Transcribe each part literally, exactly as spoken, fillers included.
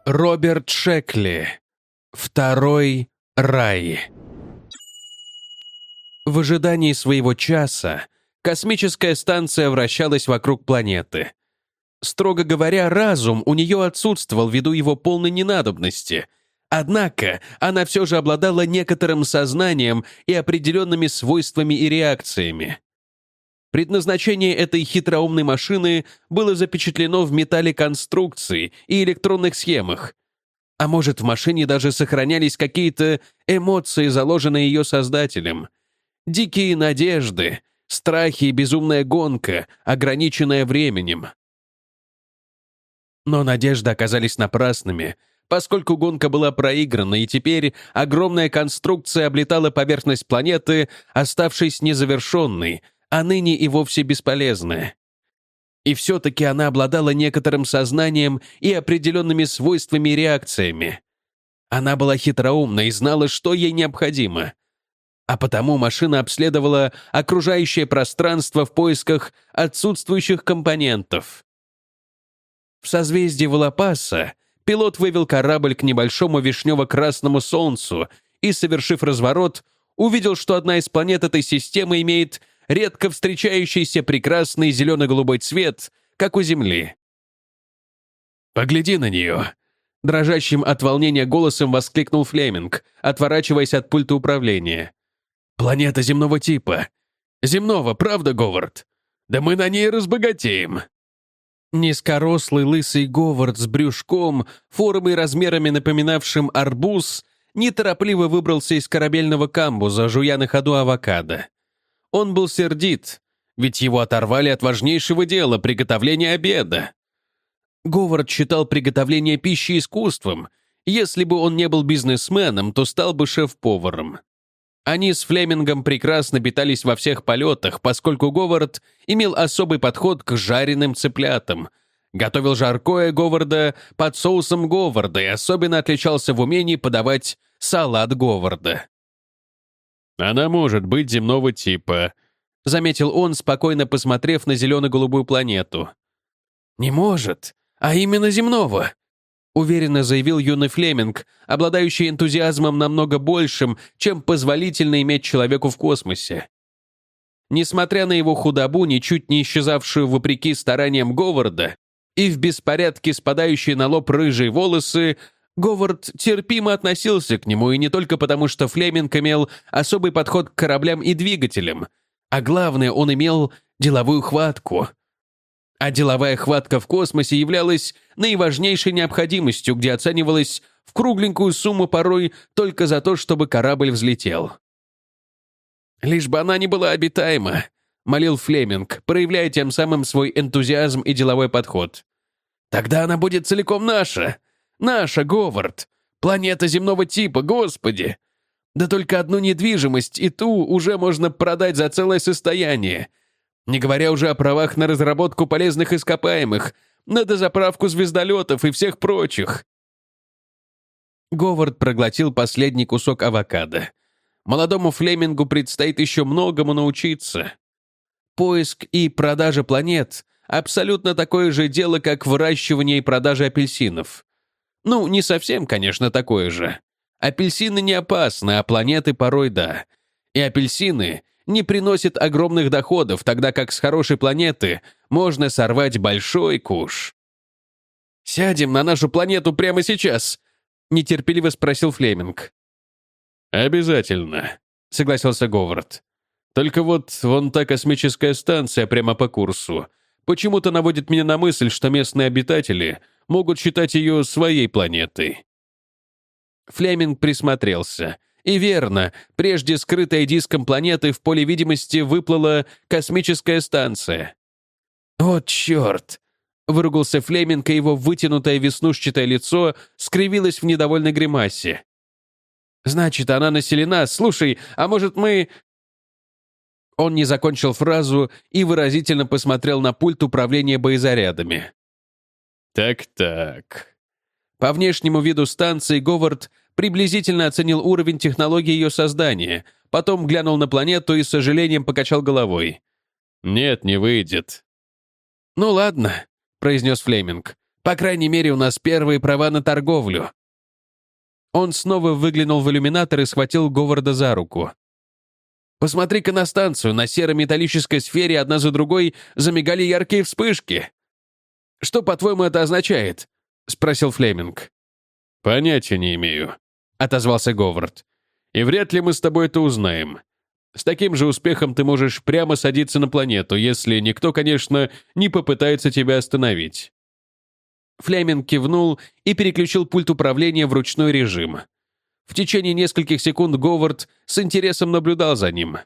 Роберт Шекли. Второй рай. В ожидании своего часа космическая станция вращалась вокруг планеты. Строго говоря, разум у нее отсутствовал ввиду его полной ненадобности. Однако она все же обладала некоторым сознанием и определенными свойствами и реакциями. Предназначение этой хитроумной машины было запечатлено в металле конструкции и электронных схемах. А может, в машине даже сохранялись какие-то эмоции, заложенные ее создателем. Дикие надежды, страхи и безумная гонка, ограниченная временем. Но надежды оказались напрасными, поскольку гонка была проиграна, и теперь огромная конструкция облетала поверхность планеты, оставшись незавершенной, а ныне и вовсе бесполезная. И все-таки она обладала некоторым сознанием и определенными свойствами и реакциями. Она была хитроумна и знала, что ей необходимо. А потому машина обследовала окружающее пространство в поисках отсутствующих компонентов. В созвездии Волопаса пилот вывел корабль к небольшому вишнево-красному солнцу и, совершив разворот, увидел, что одна из планет этой системы имеет редко встречающийся прекрасный зелено-голубой цвет, как у Земли. «Погляди на нее!» — дрожащим от волнения голосом воскликнул Флеминг, отворачиваясь от пульта управления. «Планета земного типа. Земного, правда, Говард? Да мы на ней разбогатеем!» Низкорослый лысый Говард с брюшком, формой и размерами напоминавшим арбуз, неторопливо выбрался из корабельного камбуза, жуя на ходу авокадо. Он был сердит, ведь его оторвали от важнейшего дела — приготовления обеда. Говард считал приготовление пищи искусством. Если бы он не был бизнесменом, то стал бы шеф-поваром. Они с Флемингом прекрасно питались во всех полетах, поскольку Говард имел особый подход к жареным цыплятам. Готовил жаркое Говарда под соусом Говарда и особенно отличался в умении подавать салат Говарда. «Она может быть земного типа», — заметил он, спокойно посмотрев на зелено-голубую планету. «Не может, а именно земного», — уверенно заявил юный Флеминг, обладающий энтузиазмом намного большим, чем позволительно иметь человеку в космосе. Несмотря на его худобу, ничуть не исчезавшую вопреки стараниям Говарда, и в беспорядке спадающие на лоб рыжие волосы, Говард терпимо относился к нему, и не только потому, что Флеминг имел особый подход к кораблям и двигателям, а главное, он имел деловую хватку. А деловая хватка в космосе являлась наиважнейшей необходимостью, где оценивалась в кругленькую сумму порой только за то, чтобы корабль взлетел. «Лишь бы она не была обитаема», — молил Флеминг, проявляя тем самым свой энтузиазм и деловой подход. «Тогда она будет целиком наша. Наша, Говард. Планета земного типа, господи. Да только одну недвижимость, и ту уже можно продать за целое состояние. Не говоря уже о правах на разработку полезных ископаемых, на дозаправку звездолетов и всех прочих». Говард проглотил последний кусок авокадо. Молодому Флемингу предстоит еще многому научиться. Поиск и продажа планет — абсолютно такое же дело, как выращивание и продажа апельсинов. Ну, не совсем, конечно, такое же. Апельсины не опасны, а планеты порой да. И апельсины не приносят огромных доходов, тогда как с хорошей планеты можно сорвать большой куш. «Сядем на нашу планету прямо сейчас?» — нетерпеливо спросил Флеминг. «Обязательно», — согласился Говард. «Только вот вон та космическая станция прямо по курсу почему-то наводит меня на мысль, что местные обитатели могут считать ее своей планетой». Флеминг присмотрелся. И верно, прежде скрытая диском планеты в поле видимости выплыла космическая станция. «Вот черт!» — выругался Флеминг, и его вытянутое веснушчатое лицо скривилось в недовольной гримасе. «Значит, она населена. Слушай, а может мы...» Он не закончил фразу и выразительно посмотрел на пульт управления боезарядами. «Так-так». По внешнему виду станции Говард приблизительно оценил уровень технологии ее создания, потом глянул на планету и с сожалением покачал головой. «Нет, не выйдет». «Ну ладно», — произнес Флеминг. По крайней мере, у нас первые права на торговлю». Он снова выглянул в иллюминатор и схватил Говарда за руку. «Посмотри-ка на станцию. На серо-металлической сфере одна за другой замигали яркие вспышки. Что, по-твоему, это означает?» — спросил Флеминг. «Понятия не имею», — отозвался Говард. «И вряд ли мы с тобой это узнаем. С таким же успехом ты можешь прямо садиться на планету, если никто, конечно, не попытается тебя остановить». Флеминг кивнул и переключил пульт управления в ручной режим. В течение нескольких секунд Говард с интересом наблюдал за ним.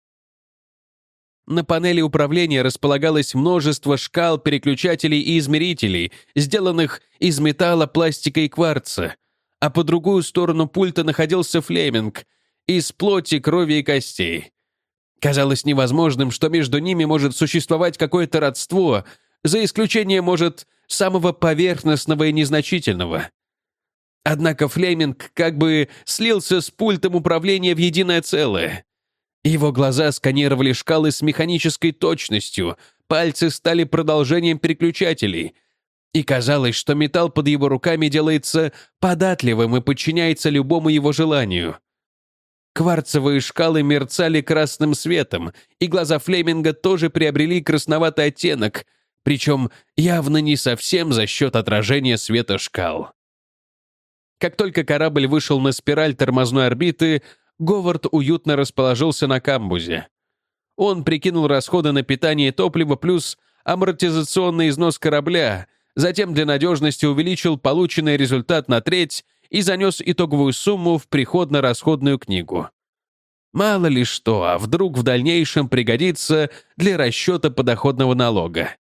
На панели управления располагалось множество шкал, переключателей и измерителей, сделанных из металла, пластика и кварца, а по другую сторону пульта находился Флеминг из плоти, крови и костей. Казалось невозможным, что между ними может существовать какое-то родство, за исключением, может, самого поверхностного и незначительного. Однако Флеминг как бы слился с пультом управления в единое целое. Его глаза сканировали шкалы с механической точностью, пальцы стали продолжением переключателей, и казалось, что металл под его руками делается податливым и подчиняется любому его желанию. Кварцевые шкалы мерцали красным светом, и глаза Флеминга тоже приобрели красноватый оттенок, причем явно не совсем за счет отражения света шкал. Как только корабль вышел на спираль тормозной орбиты, Говард уютно расположился на камбузе. Он прикинул расходы на питание и топливо плюс амортизационный износ корабля, затем для надежности увеличил полученный результат на треть и занес итоговую сумму в приходно-расходную книгу. Мало ли что, а вдруг в дальнейшем пригодится для расчета подоходного налога.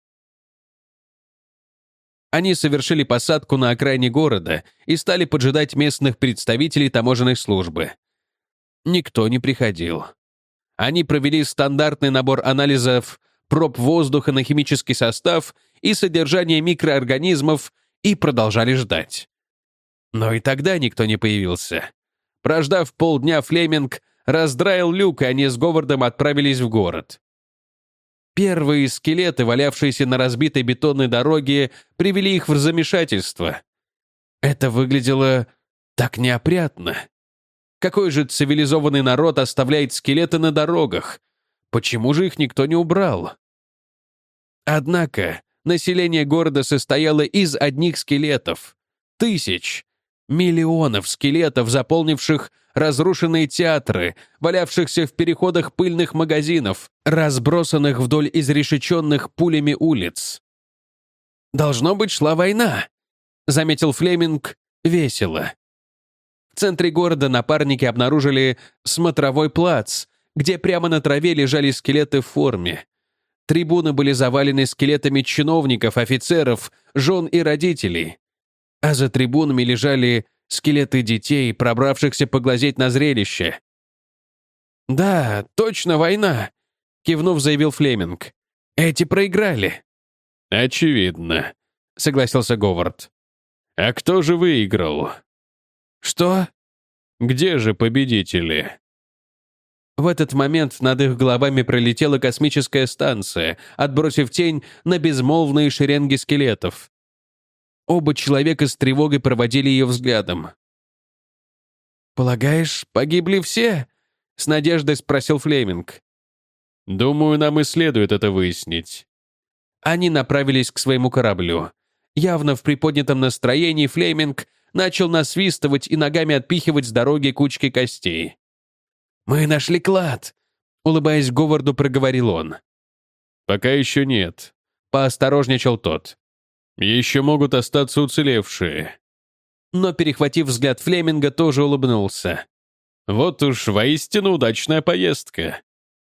Они совершили посадку на окраине города и стали поджидать местных представителей таможенной службы. Никто не приходил. Они провели стандартный набор анализов проб воздуха на химический состав и содержание микроорганизмов и продолжали ждать. Но и тогда никто не появился. Прождав полдня, Флеминг раздраил люк, и они с Говардом отправились в город. Первые скелеты, валявшиеся на разбитой бетонной дороге, привели их в замешательство. Это выглядело так неопрятно. Какой же цивилизованный народ оставляет скелеты на дорогах? Почему же их никто не убрал? Однако население города состояло из одних скелетов. Тысяч, миллионов скелетов, заполнивших разрушенные театры, валявшихся в переходах пыльных магазинов, разбросанных вдоль изрешеченных пулями улиц. «Должно быть, шла война», — заметил Флеминг весело. В центре города напарники обнаружили смотровой плац, где прямо на траве лежали скелеты в форме. Трибуны были завалены скелетами чиновников, офицеров, жен и родителей. А за трибунами лежали скелеты детей, пробравшихся поглазеть на зрелище. «Да, точно война», — кивнув, заявил Флеминг. «Эти проиграли». «Очевидно», — согласился Говард. «А кто же выиграл?» «Что? Где же победители?» В этот момент над их головами пролетела космическая станция, отбросив тень на безмолвные шеренги скелетов. Оба человека с тревогой проводили ее взглядом. «Полагаешь, погибли все?» — с надеждой спросил Флеминг. «Думаю, нам и следует это выяснить». Они направились к своему кораблю. Явно в приподнятом настроении Флеминг начал насвистывать и ногами отпихивать с дороги кучки костей. «Мы нашли клад», — улыбаясь Говарду, проговорил он. «Пока еще нет», — поосторожничал тот. «Еще могут остаться уцелевшие». Но, перехватив взгляд Флеминга, тоже улыбнулся. «Вот уж воистину удачная поездка».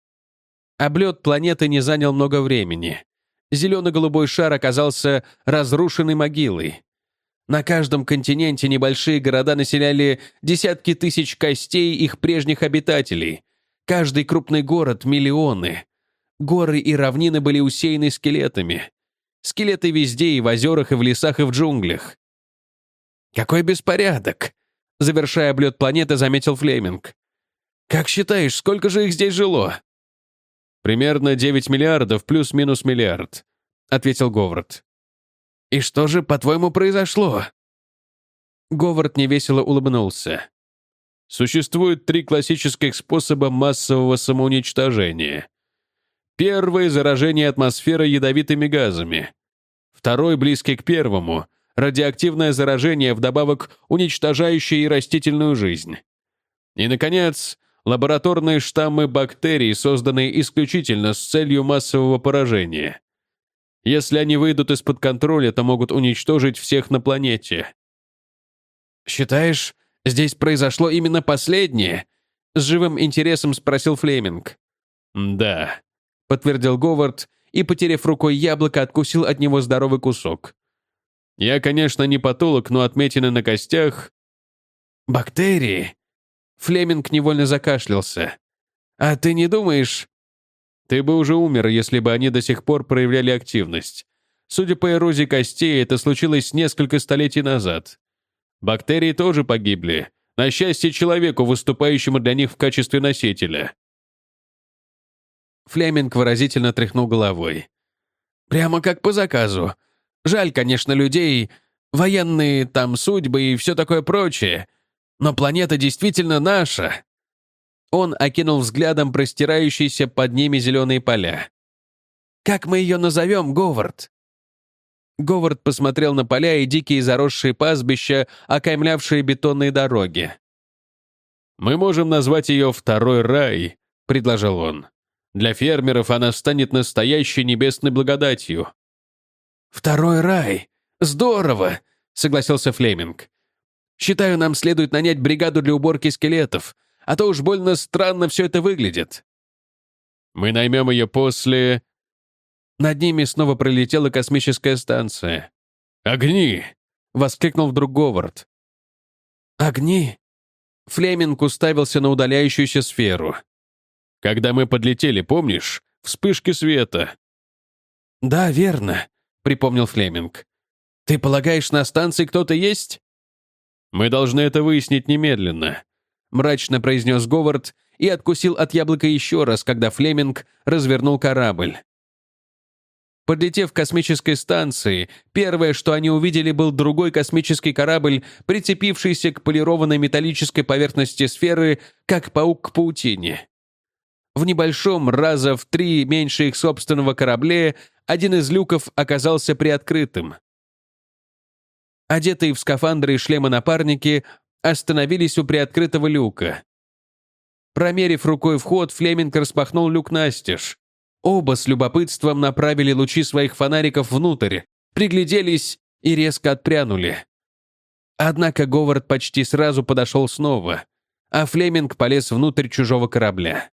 Облет планеты не занял много времени. Зелено-голубой шар оказался разрушенной могилой. На каждом континенте небольшие города населяли десятки тысяч костей их прежних обитателей. Каждый крупный город — миллионы. Горы и равнины были усеяны скелетами. Скелеты везде, и в озерах, и в лесах, и в джунглях. «Какой беспорядок!» — завершая облет планеты, заметил Флеминг. «Как считаешь, сколько же их здесь жило?» «Примерно девять миллиардов плюс-минус миллиард», — ответил Говард. «И что же, по-твоему, произошло?» Говард невесело улыбнулся. Существует три классических способа массового самоуничтожения. Первый — заражение атмосферы ядовитыми газами. Второй, близкий к первому — радиоактивное заражение, вдобавок уничтожающее и растительную жизнь. И, наконец, лабораторные штаммы бактерий, созданные исключительно с целью массового поражения. Если они выйдут из-под контроля, то могут уничтожить всех на планете. «Считаешь, здесь произошло именно последнее?» — с живым интересом спросил Флеминг. «Да», — подтвердил Говард и, потеряв рукой яблоко, откусил от него здоровый кусок. «Я, конечно, не патолог, но отметины на костях...» «Бактерии?» Флеминг невольно закашлялся. «А ты не думаешь...» «Ты бы уже умер, если бы они до сих пор проявляли активность. Судя по эрозии костей, это случилось несколько столетий назад. Бактерии тоже погибли, на счастье человеку, выступающему для них в качестве носителя». Флеминг выразительно тряхнул головой. «Прямо как по заказу. Жаль, конечно, людей, военные там судьбы и все такое прочее, но планета действительно наша». Он окинул взглядом простирающиеся под ними зеленые поля. «Как мы ее назовем, Говард?» Говард посмотрел на поля и дикие заросшие пастбища, окаймлявшие бетонные дороги. «Мы можем назвать ее «Второй рай», — предложил он. «Для фермеров она станет настоящей небесной благодатью». «Второй рай! Здорово!» — согласился Флеминг. «Считаю, нам следует нанять бригаду для уборки скелетов, а то уж больно странно все это выглядит». «Мы наймем ее после...» Над ними снова пролетела космическая станция. «Огни!» — воскликнул вдруг Говард. «Огни?» Флеминг уставился на удаляющуюся сферу. «Когда мы подлетели, помнишь? Вспышки света». «Да, верно», — припомнил Флеминг. «Ты полагаешь, на станции кто-то есть?» «Мы должны это выяснить немедленно», — мрачно произнес Говард и откусил от яблока еще раз, когда Флеминг развернул корабль. Подлетев к космической станции, первое, что они увидели, был другой космический корабль, прицепившийся к полированной металлической поверхности сферы, как паук к паутине. В небольшом, раза в три меньше их собственного корабле, один из люков оказался приоткрытым. Одетые в скафандры и шлемы напарники остановились у приоткрытого люка. Промерив рукой вход, Флеминг распахнул люк настежь. Оба с любопытством направили лучи своих фонариков внутрь, пригляделись и резко отпрянули. Однако Говард почти сразу подошел снова, а Флеминг полез внутрь чужого корабля.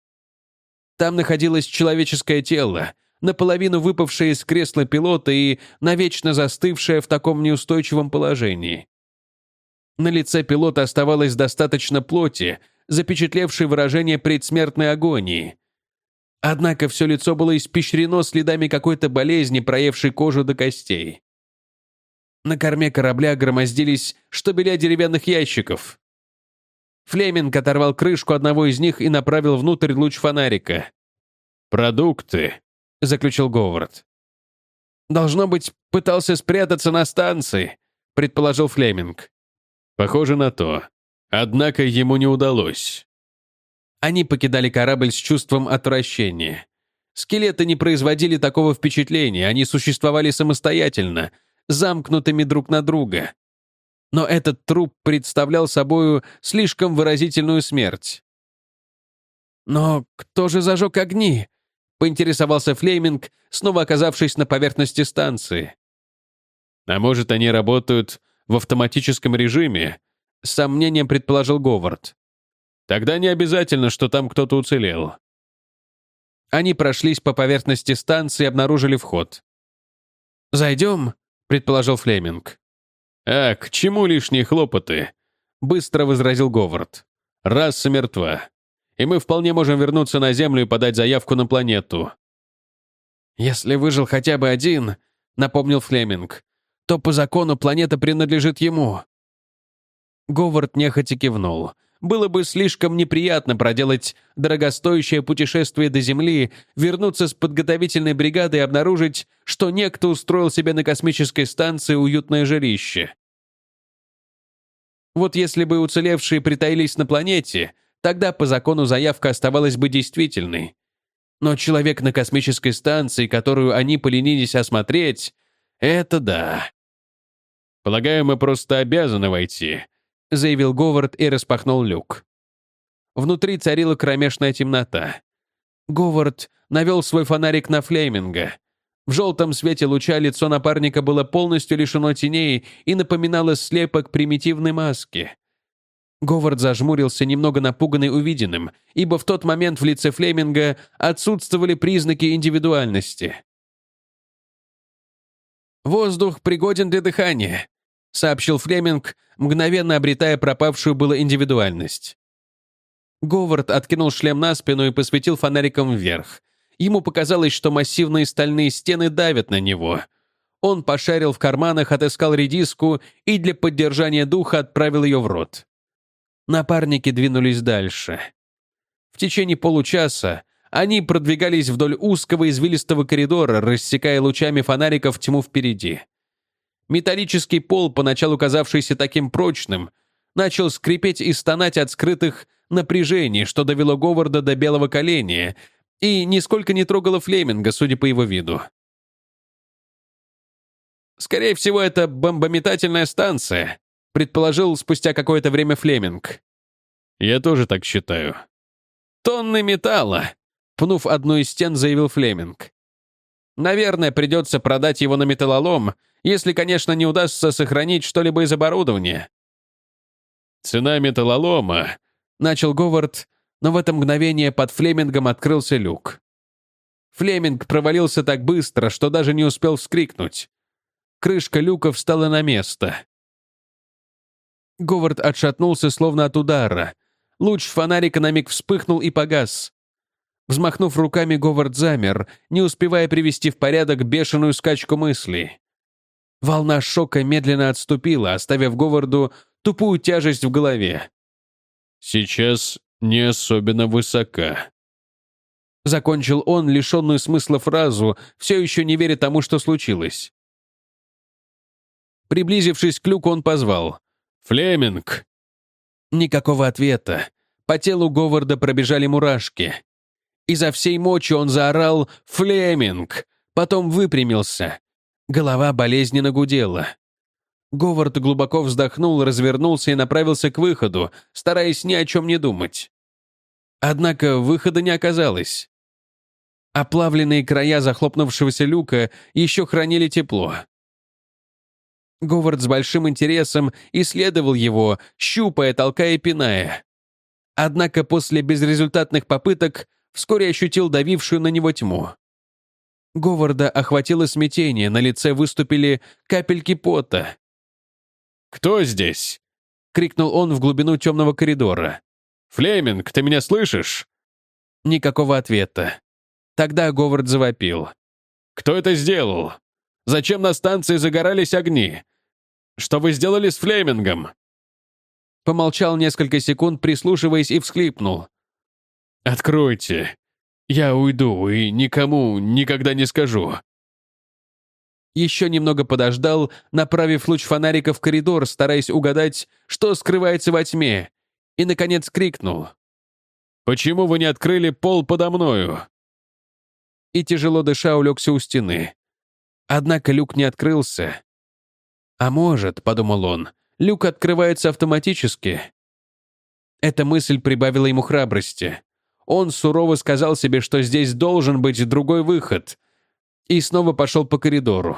Там находилось человеческое тело, наполовину выпавшее из кресла пилота и навечно застывшее в таком неустойчивом положении. На лице пилота оставалось достаточно плоти, запечатлевшей выражение предсмертной агонии. Однако все лицо было испещрено следами какой-то болезни, проевшей кожу до костей. На корме корабля громоздились штабеля деревянных ящиков. Флеминг оторвал крышку одного из них и направил внутрь луч фонарика. «Продукты», — заключил Говард. «Должно быть, пытался спрятаться на станции», — предположил Флеминг. «Похоже на то. Однако ему не удалось». Они покидали корабль с чувством отвращения. Скелеты не производили такого впечатления, они существовали самостоятельно, замкнутыми друг на друга. Но этот труп представлял собою слишком выразительную смерть. «Но кто же зажег огни?» — поинтересовался Флеминг, снова оказавшись на поверхности станции. «А может, они работают в автоматическом режиме?» — с сомнением предположил Говард. «Тогда не обязательно, что там кто-то уцелел». Они прошлись по поверхности станции и обнаружили вход. «Зайдем?» — предположил Флеминг. «А, к чему лишние хлопоты?» — быстро возразил Говард. «Раса мертва, и мы вполне можем вернуться на Землю и подать заявку на планету». «Если выжил хотя бы один», — напомнил Флеминг, «то по закону планета принадлежит ему». Говард нехотя кивнул. было бы слишком неприятно проделать дорогостоящее путешествие до Земли, вернуться с подготовительной бригадой и обнаружить, что некто устроил себе на космической станции уютное жилище. Вот если бы уцелевшие притаились на планете, тогда по закону заявка оставалась бы действительной. Но человек на космической станции, которую они поленились осмотреть, это да. «Полагаю, мы просто обязаны войти», — заявил Говард и распахнул люк. Внутри царила кромешная темнота. Говард навел свой фонарик на Флеминга. В желтом свете луча лицо напарника было полностью лишено теней и напоминало слепок примитивной маски. Говард зажмурился, немного напуганный увиденным, ибо в тот момент в лице Флеминга отсутствовали признаки индивидуальности. «Воздух пригоден для дыхания», — сообщил Флеминг, мгновенно обретая пропавшую было индивидуальность. Говард откинул шлем на спину и посветил фонариком вверх. Ему показалось, что массивные стальные стены давят на него. Он пошарил в карманах, отыскал редиску и для поддержания духа отправил ее в рот. Напарники двинулись дальше. В течение получаса они продвигались вдоль узкого извилистого коридора, рассекая лучами фонариков тьму впереди. Металлический пол, поначалу казавшийся таким прочным, начал скрипеть и стонать от скрытых напряжений, что довело Говарда до белого коленя, и нисколько не трогало Флеминга, судя по его виду. «Скорее всего, это бомбометательная станция», предположил спустя какое-то время Флеминг. «Я тоже так считаю». «Тонны металла», пнув одну из стен, заявил Флеминг. «Наверное, придется продать его на металлолом, если, конечно, не удастся сохранить что-либо из оборудования». «Цена металлолома», — начал Говард, но в это мгновение под Флемингом открылся люк. Флеминг провалился так быстро, что даже не успел вскрикнуть. Крышка люка встала на место. Говард отшатнулся, словно от удара. Луч фонарика на миг вспыхнул и погас. Взмахнув руками, Говард замер, не успевая привести в порядок бешеную скачку мыслей. Волна шока медленно отступила, оставив Говарду тупую тяжесть в голове. «Сейчас не особенно высока», — закончил он лишенную смысла фразу, все еще не веря тому, что случилось. Приблизившись к люку, он позвал: «Флеминг!» Никакого ответа. По телу Говарда пробежали мурашки. Изо всей мочи он заорал «Флеминг!», потом выпрямился. Голова болезненно гудела. Говард глубоко вздохнул, развернулся и направился к выходу, стараясь ни о чем не думать. Однако выхода не оказалось. Оплавленные края захлопнувшегося люка еще хранили тепло. Говард с большим интересом исследовал его, щупая, толкая и пиная. Однако после безрезультатных попыток вскоре ощутил давившую на него тьму. Говарда охватило смятение, на лице выступили капельки пота. «Кто здесь?» — крикнул он в глубину темного коридора. «Флеминг, ты меня слышишь?» Никакого ответа. Тогда Говард завопил. «Кто это сделал? Зачем на станции загорались огни? Что вы сделали с Флемингом?» Помолчал несколько секунд, прислушиваясь, и всхлипнул. «Откройте. Я уйду и никому никогда не скажу». Еще немного подождал, направив луч фонарика в коридор, стараясь угадать, что скрывается во тьме, и, наконец, крикнул: «Почему вы не открыли пол подо мною?» И, тяжело дыша, улегся у стены. Однако люк не открылся. «А может, — подумал он, — люк открывается автоматически». Эта мысль прибавила ему храбрости. Он сурово сказал себе, что здесь должен быть другой выход, и снова пошел по коридору.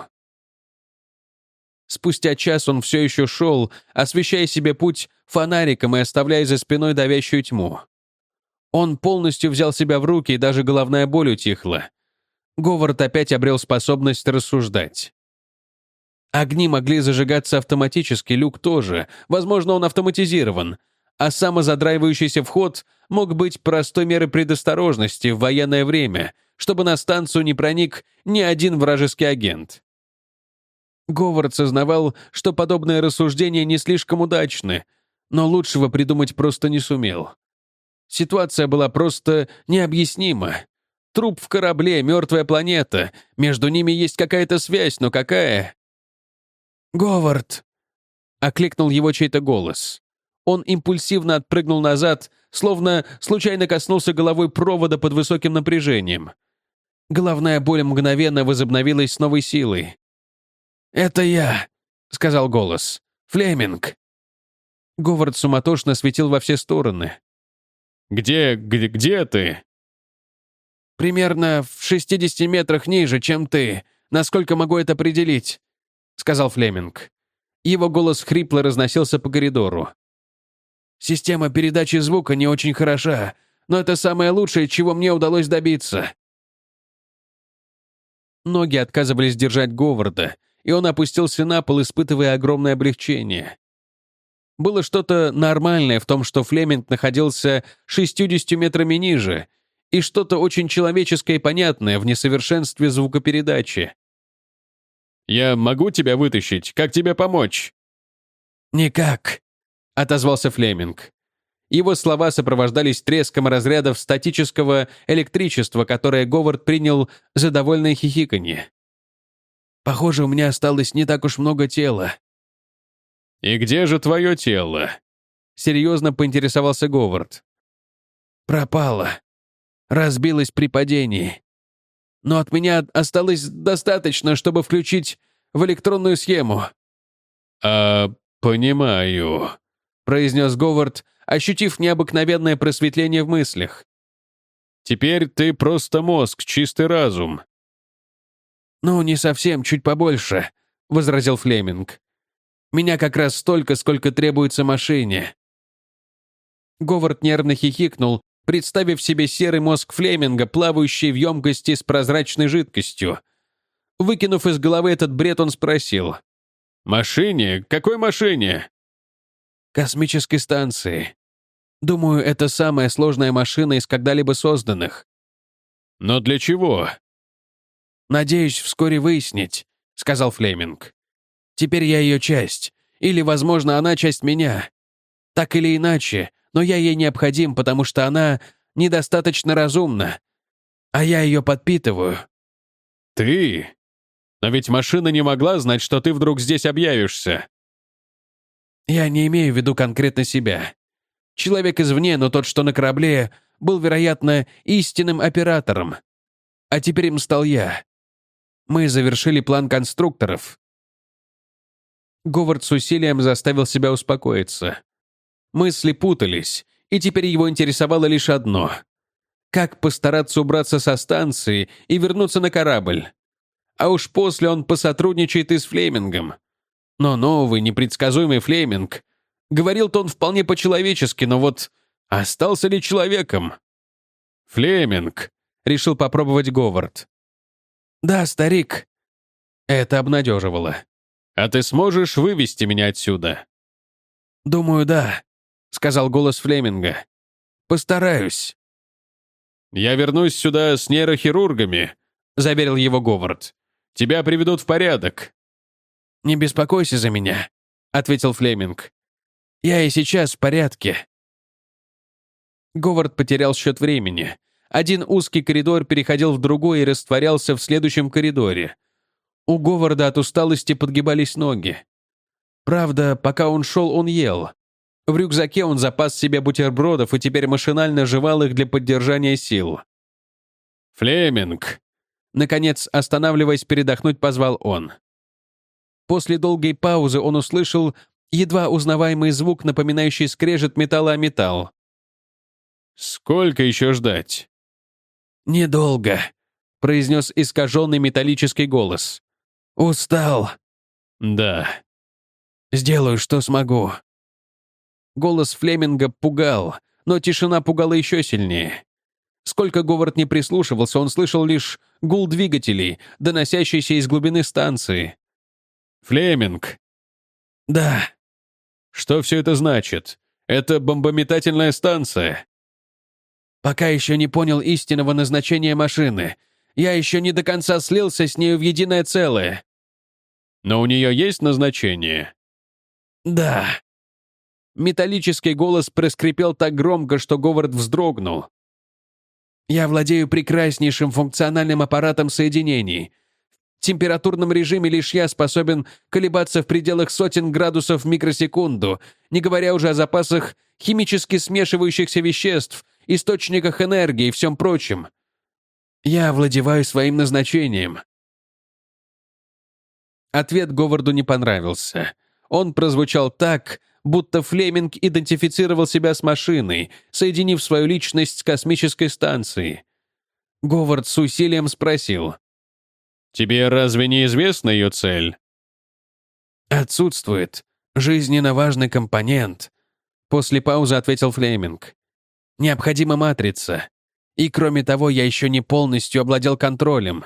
Спустя час он все еще шел, освещая себе путь фонариком и оставляя за спиной давящую тьму. Он полностью взял себя в руки, и даже головная боль утихла. Говард опять обрел способность рассуждать. Огни могли зажигаться автоматически, люк тоже, возможно, он автоматизирован, а самозадраивающийся вход мог быть простой мерой предосторожности в военное время, чтобы на станцию не проник ни один вражеский агент. Говард сознавал, что подобные рассуждения не слишком удачны, но лучшего придумать просто не сумел. Ситуация была просто необъяснима. Труп в корабле, мертвая планета. Между ними есть какая-то связь, но какая? «Говард!» — окликнул его чей-то голос. Он импульсивно отпрыгнул назад, словно случайно коснулся головой провода под высоким напряжением. Головная боль мгновенно возобновилась с новой силой. «Это я», — сказал голос. «Флеминг». Говард суматошно светил во все стороны. «Где, где, где ты?» «Примерно в шестидесяти метрах ниже, чем ты. Насколько могу это определить?» — сказал Флеминг. Его голос хрипло разносился по коридору. «Система передачи звука не очень хороша, но это самое лучшее, чего мне удалось добиться». Ноги отказывались держать Говарда, и он опустился на пол, испытывая огромное облегчение. Было что-то нормальное в том, что Флеминг находился шестьюдесятью метрами ниже, и что-то очень человеческое и понятное в несовершенстве звукопередачи. «Я могу тебя вытащить? Как тебе помочь?» «Никак», — отозвался Флеминг. Его слова сопровождались треском разрядов статического электричества, которое Говард принял за довольное хихиканье. «Похоже, у меня осталось не так уж много тела». «И где же твое тело?» — серьезно поинтересовался Говард. «Пропало. Разбилось при падении. Но от меня осталось достаточно, чтобы включить в электронную схему». «А, понимаю», — произнес Говард, ощутив необыкновенное просветление в мыслях. «Теперь ты просто мозг, чистый разум». «Ну, не совсем, чуть побольше», — возразил Флеминг. «Меня как раз столько, сколько требуется машине». Говард нервно хихикнул, представив себе серый мозг Флеминга, плавающий в емкости с прозрачной жидкостью. Выкинув из головы этот бред, он спросил. «Машине? Какой машине?» «Космической станции. Думаю, это самая сложная машина из когда-либо созданных». «Но для чего?» «Надеюсь вскоре выяснить», — сказал Флеминг. «Теперь я ее часть. Или, возможно, она часть меня. Так или иначе, но я ей необходим, потому что она недостаточно разумна. А я ее подпитываю». «Ты? Но ведь машина не могла знать, что ты вдруг здесь объявишься». «Я не имею в виду конкретно себя. Человек извне, но тот, что на корабле, был, вероятно, истинным оператором. А теперь им стал я. Мы завершили план конструкторов». Говард с усилием заставил себя успокоиться. Мысли путались, и теперь его интересовало лишь одно — как постараться убраться со станции и вернуться на корабль. А уж после он посотрудничает и с Флемингом. Но новый, непредсказуемый Флеминг. Говорил-то он вполне по-человечески, но вот остался ли человеком? «Флеминг», — решил попробовать Говард. «Да, старик». Это обнадеживало. «А ты сможешь вывести меня отсюда?» «Думаю, да», — сказал голос Флеминга. «Постараюсь». «Я вернусь сюда с нейрохирургами», — заверил его Говард. «Тебя приведут в порядок». «Не беспокойся за меня», — ответил Флеминг. «Я и сейчас в порядке». Говард потерял счет времени. Один узкий коридор переходил в другой и растворялся в следующем коридоре. У Говарда от усталости подгибались ноги. Правда, пока он шел, он ел. В рюкзаке он запас себе бутербродов и теперь машинально жевал их для поддержания сил. «Флеминг!» Наконец, останавливаясь передохнуть, позвал он. После долгой паузы он услышал едва узнаваемый звук, напоминающий скрежет металла о металл. «Сколько еще ждать?» «Недолго», — произнес искаженный металлический голос. «Устал». «Да». «Сделаю, что смогу». Голос Флеминга пугал, но тишина пугала еще сильнее. Сколько Говард не прислушивался, он слышал лишь гул двигателей, доносящийся из глубины станции. «Флеминг!» «Да». «Что все это значит? Это бомбометательная станция». «Пока еще не понял истинного назначения машины. Я еще не до конца слился с нею в единое целое». «Но у нее есть назначение?» «Да». Металлический голос проскрипел так громко, что Говард вздрогнул. «Я владею прекраснейшим функциональным аппаратом соединений. В температурном режиме лишь я способен колебаться в пределах сотен градусов в микросекунду, не говоря уже о запасах химически смешивающихся веществ, источниках энергии и всем прочем. Я овладеваю своим назначением». Ответ Говарду не понравился. Он прозвучал так, будто Флеминг идентифицировал себя с машиной, соединив свою личность с космической станцией. Говард с усилием спросил: «Тебе разве не известна ее цель?» «Отсутствует жизненно важный компонент», — после паузы ответил Флеминг. «Необходима матрица. И кроме того, я еще не полностью овладел контролем».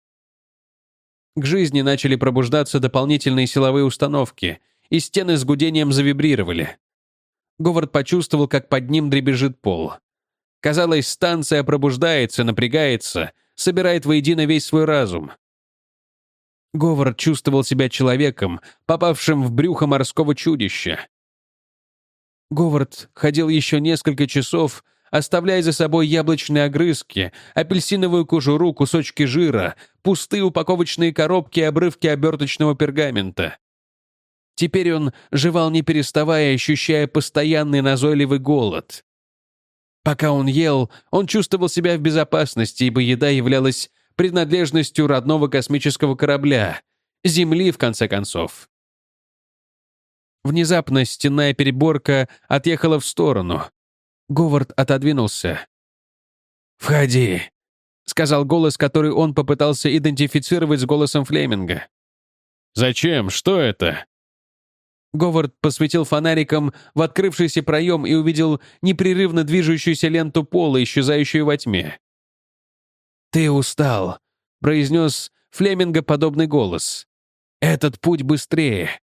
К жизни начали пробуждаться дополнительные силовые установки, и стены с гудением завибрировали. Говард почувствовал, как под ним дребезжит пол. Казалось, станция пробуждается, напрягается, собирает воедино весь свой разум. Говард чувствовал себя человеком, попавшим в брюхо морского чудища. Говард ходил еще несколько часов, оставляя за собой яблочные огрызки, апельсиновую кожуру, кусочки жира, пустые упаковочные коробки и обрывки оберточного пергамента. Теперь он жевал не переставая, ощущая постоянный назойливый голод. Пока он ел, он чувствовал себя в безопасности, ибо еда являлась принадлежностью родного космического корабля, Земли, в конце концов. Внезапно стенная переборка отъехала в сторону. Говард отодвинулся. «Входи», — сказал голос, который он попытался идентифицировать с голосом Флеминга. «Зачем? Что это?» Говард посветил фонариком в открывшийся проем и увидел непрерывно движущуюся ленту пола, исчезающую во тьме. «Ты устал», — произнес Флеминго-подобный голос. «Этот путь быстрее».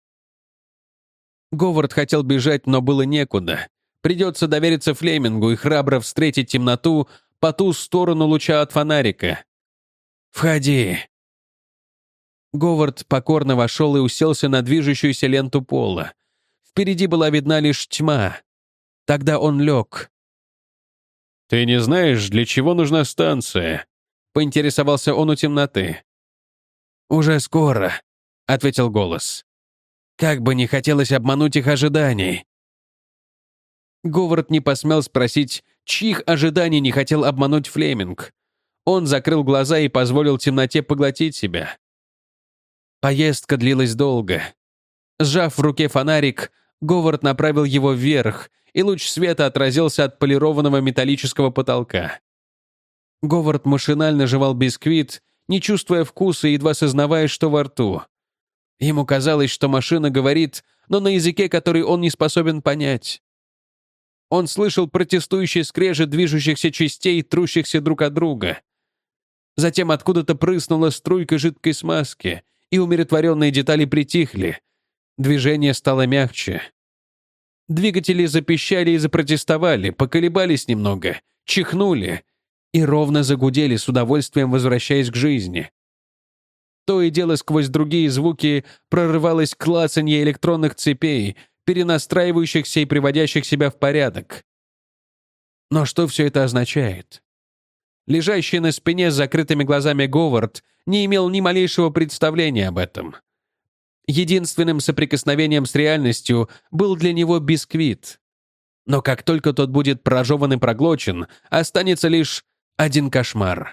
Говард хотел бежать, но было некуда. Придется довериться Флемингу и храбро встретить темноту по ту сторону луча от фонарика. «Входи». Говард покорно вошел и уселся на движущуюся ленту пола. Впереди была видна лишь тьма. Тогда он лег. «Ты не знаешь, для чего нужна станция?» — поинтересовался он у темноты. «Уже скоро», — ответил голос. «Как бы не хотелось обмануть их ожиданий». Говард не посмел спросить, чьих ожиданий не хотел обмануть Флеминг. Он закрыл глаза и позволил темноте поглотить себя. Поездка длилась долго. Сжав в руке фонарик, Говард направил его вверх, и луч света отразился от полированного металлического потолка. Говард машинально жевал бисквит, не чувствуя вкуса и едва сознавая, что во рту. Ему казалось, что машина говорит, но на языке, который он не способен понять. Он слышал протестующий скрежет движущихся частей, трущихся друг от друга. Затем откуда-то прыснула струйка жидкой смазки, и умиротворенные детали притихли. Движение стало мягче. Двигатели запищали и запротестовали, поколебались немного, чихнули и ровно загудели, с удовольствием возвращаясь к жизни. То и дело сквозь другие звуки прорывалось клацанье электронных цепей, перенастраивающихся и приводящих себя в порядок. Но что все это означает? Лежащий на спине с закрытыми глазами Говард не имел ни малейшего представления об этом. Единственным соприкосновением с реальностью был для него бисквит. Но как только тот будет прожеван и проглочен, останется лишь один кошмар.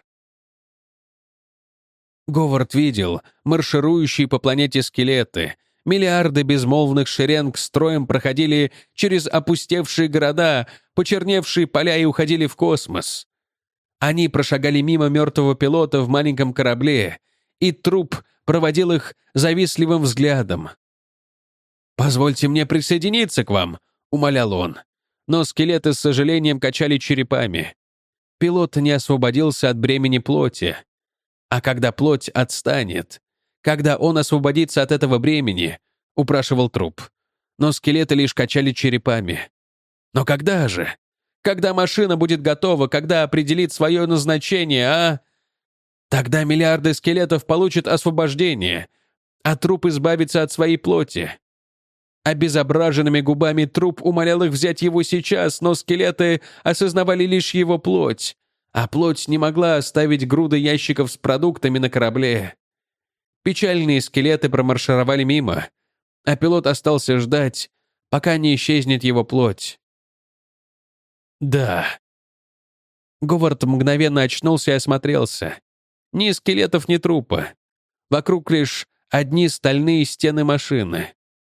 Говард видел марширующие по планете скелеты. Миллиарды безмолвных шеренг строем проходили через опустевшие города, почерневшие поля и уходили в космос. Они прошагали мимо мертвого пилота в маленьком корабле, и труп проводил их завистливым взглядом. «Позвольте мне присоединиться к вам», — умолял он. Но скелеты с сожалением качали черепами. Пилот не освободился от бремени плоти. А когда плоть отстанет, когда он освободится от этого бремени, упрашивал труп. Но скелеты лишь качали черепами. Но когда же? Когда машина будет готова, когда определит свое назначение, а? Тогда миллиарды скелетов получат освобождение, а труп избавится от своей плоти. Обезображенными губами труп умолял их взять его сейчас, но скелеты осознавали лишь его плоть, а плоть не могла оставить груды ящиков с продуктами на корабле. Печальные скелеты промаршировали мимо, а пилот остался ждать, пока не исчезнет его плоть. Да. Говард мгновенно очнулся и осмотрелся. Ни скелетов, ни трупа. Вокруг лишь одни стальные стены машины.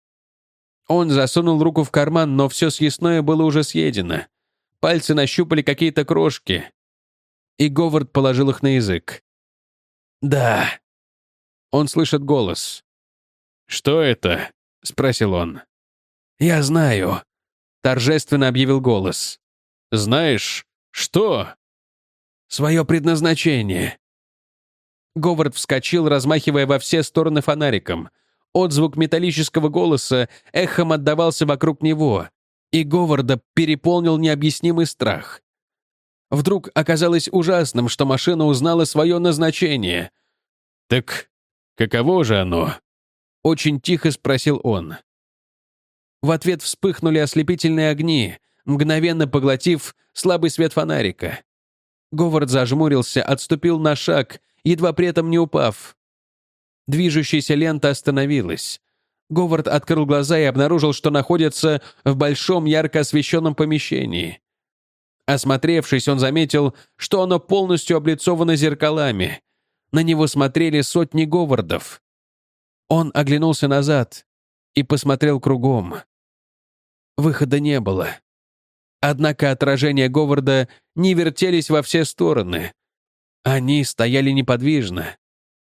Он засунул руку в карман, но все съестное было уже съедено. Пальцы нащупали какие-то крошки. И Говард положил их на язык. «Да». Он слышит голос. «Что это?» — спросил он. «Я знаю», — торжественно объявил голос. «Знаешь, что?» «Свое предназначение». Говард вскочил, размахивая во все стороны фонариком. Отзвук металлического голоса эхом отдавался вокруг него, и Говарда переполнил необъяснимый страх. Вдруг оказалось ужасным, что машина узнала свое назначение. «Так каково же оно?» — очень тихо спросил он. В ответ вспыхнули ослепительные огни, мгновенно поглотив слабый свет фонарика. Говард зажмурился, отступил на шаг, едва при этом не упав. Движущаяся лента остановилась. Говард открыл глаза и обнаружил, что находится в большом ярко освещенном помещении. Осмотревшись, он заметил, что оно полностью облицовано зеркалами. На него смотрели сотни Говардов. Он оглянулся назад и посмотрел кругом. Выхода не было. Однако отражения Говарда не вертелись во все стороны. Они стояли неподвижно.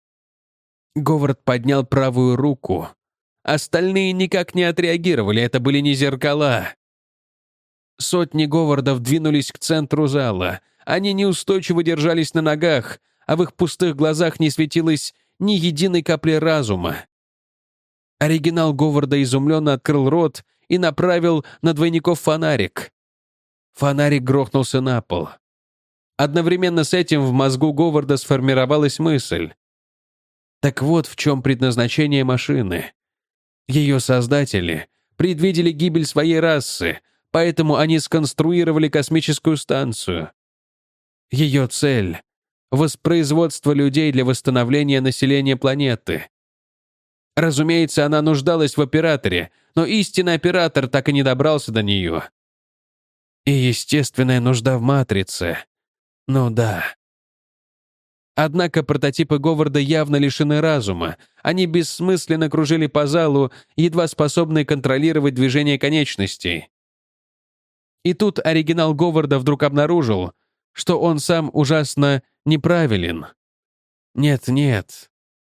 Говард поднял правую руку. Остальные никак не отреагировали, это были не зеркала. Сотни Говардов двинулись к центру зала. Они неустойчиво держались на ногах, а в их пустых глазах не светилось ни единой капли разума. Оригинал Говарда изумленно открыл рот и направил на двойников фонарик. Фонарик грохнулся на пол. Одновременно с этим в мозгу Говарда сформировалась мысль. Так вот в чем предназначение машины. Ее создатели предвидели гибель своей расы, поэтому они сконструировали космическую станцию. Ее цель — воспроизводство людей для восстановления населения планеты. Разумеется, она нуждалась в операторе, но истинный оператор так и не добрался до нее. И естественная нужда в матрице. Ну да. Однако прототипы Говарда явно лишены разума. Они бессмысленно кружили по залу, едва способные контролировать движение конечностей. И тут оригинал Говарда вдруг обнаружил, что он сам ужасно неправилен. Нет-нет.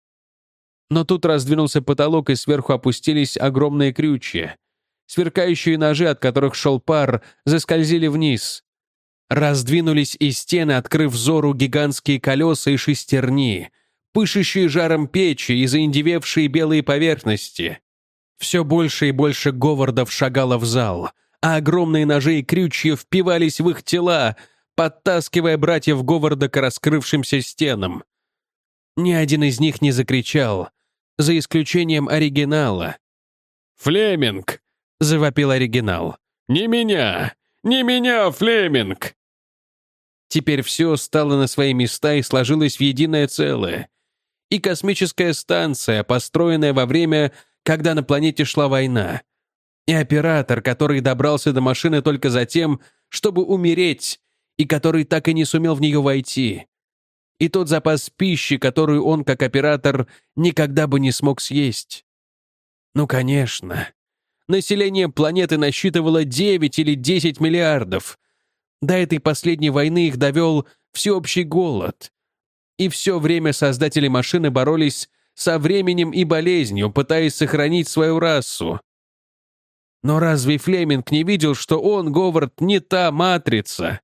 Но тут раздвинулся потолок, и сверху опустились огромные крючья. Сверкающие ножи, от которых шел пар, заскользили вниз. Раздвинулись и стены, открыв взору гигантские колеса и шестерни, пышущие жаром печи и заиндевевшие белые поверхности. Все больше и больше Говардов шагало в зал, а огромные ножи и крючья впивались в их тела, подтаскивая братьев Говарда к раскрывшимся стенам. Ни один из них не закричал, за исключением оригинала. «Флеминг!» — завопил оригинал. «Не меня! Не меня, Флеминг!» Теперь все стало на свои места и сложилось в единое целое. И космическая станция, построенная во время, когда на планете шла война. И оператор, который добрался до машины только за тем, чтобы умереть, и который так и не сумел в нее войти. И тот запас пищи, которую он, как оператор, никогда бы не смог съесть. Ну, конечно. Население планеты насчитывало девять или десять миллиардов. До этой последней войны их довел всеобщий голод. И все время создатели машины боролись со временем и болезнью, пытаясь сохранить свою расу. Но разве Флеминг не видел, что он, Говард, не та матрица?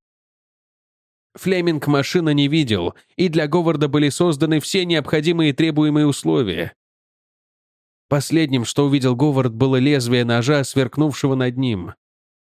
Флеминг машина не видел, и для Говарда были созданы все необходимые требуемые условия. Последним, что увидел Говард, было лезвие ножа, сверкнувшего над ним.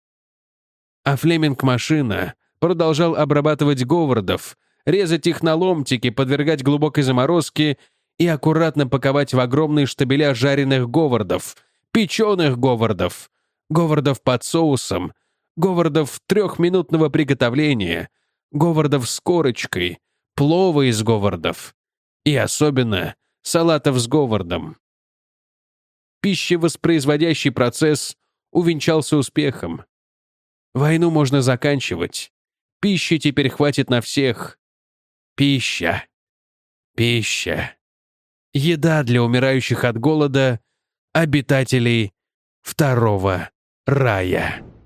А Флеминг-машина продолжал обрабатывать Говардов, резать их на ломтики, подвергать глубокой заморозке и аккуратно паковать в огромные штабеля жареных Говардов, печеных говардов, говардов под соусом, говардов трехминутного приготовления, говардов с корочкой, плова из говардов и особенно салатов с говардом. Пищевоспроизводящий процесс увенчался успехом. Войну можно заканчивать. Пищи теперь хватит на всех. Пища. Пища. Еда для умирающих от голода обитателей второго рая.